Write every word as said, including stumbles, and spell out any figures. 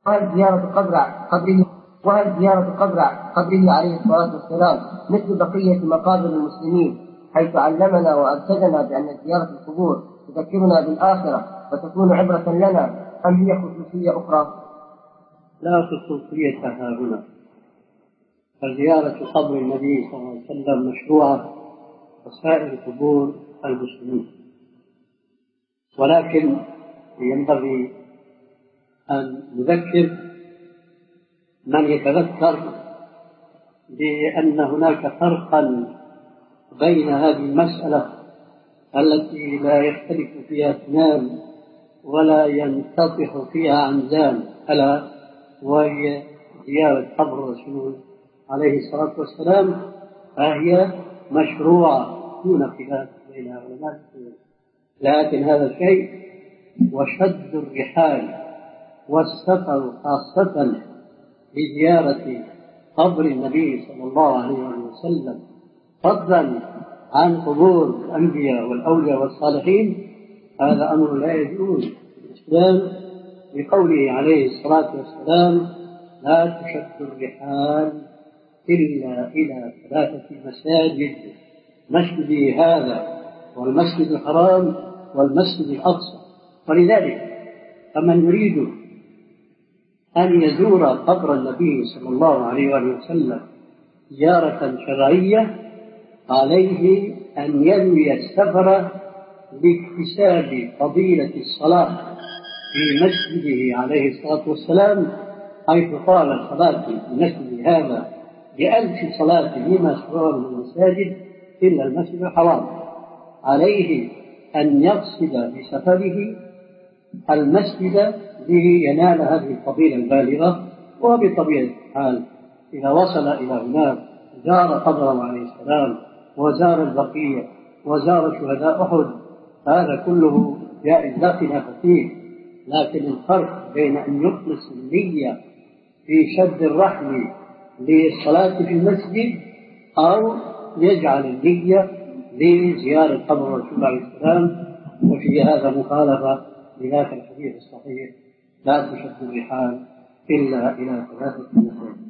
وهل زيارة قبر قبره وهل زيارة قبر قبره عليه الصلاة والسلام مثل بقية مقابر المسلمين، حيث علمنا وأرشدنا بأن زيارة القبور تذكرنا بالآخرة وتكون عبرة لنا، أم هي خصوصية أخرى؟ لا خصوصية ها هنا، فزيارة قبر النبي صلى الله عليه وسلم مشروعة وسائر قبور المسلمين، ولكن ينبغي أن نذكر من يتذكر بأن هناك فرقا بين هذه المسألة التي لا يختلف فيها اثنان ولا ينتطح فيها عنزان، ألا وهي زيارة قبر الرسول عليه الصلاة والسلام، فهي مشروعة دون خلاف بين علماء، لكن هذا الشيء وشد الرحال والسفر خاصة لزيارة قبر النبي صلى الله عليه وسلم فضلا عن قبور الأنبياء والأولياء والصالحين، هذا أمر لا يجوز في الإسلام، بقوله عليه الصلاة والسلام: لا تشد الرحال إلا إلى ثلاثة مساجد، مسجدي هذا والمسجد الحرام والمسجد الأقصى. ولذلك فمن يريد أن يزور قبر النبي صلى الله عليه وسلم زيارة شرعية عليه أن ينوي السفر لاكتساب فضيلة الصلاة في مسجده عليه الصلاة والسلام، حيث قال: الصلاة في مسجد هذا بألف صلاة لما سواه من المساجد إلا المسجد الحرام. عليه أن يقصد بسفره المسجد لينال هذه الفضيلة البالغة، وبطبيعة الحال إذا وصل إلى هناك زار قبره عليه السلام وزار البقيع وزار شهداء أحد، هذا كله جائز لا خلاف فيه، لكن الفرق بين أن يخلص النية في شد الرحل للصلاة في المسجد أو يجعل النية لزيارة قبر الرسول عليه السلام، وفي هذا مخالفة لذاك الحديث الصحيح: لا تشد الرحال إلا إلى ثلاثة مساجد.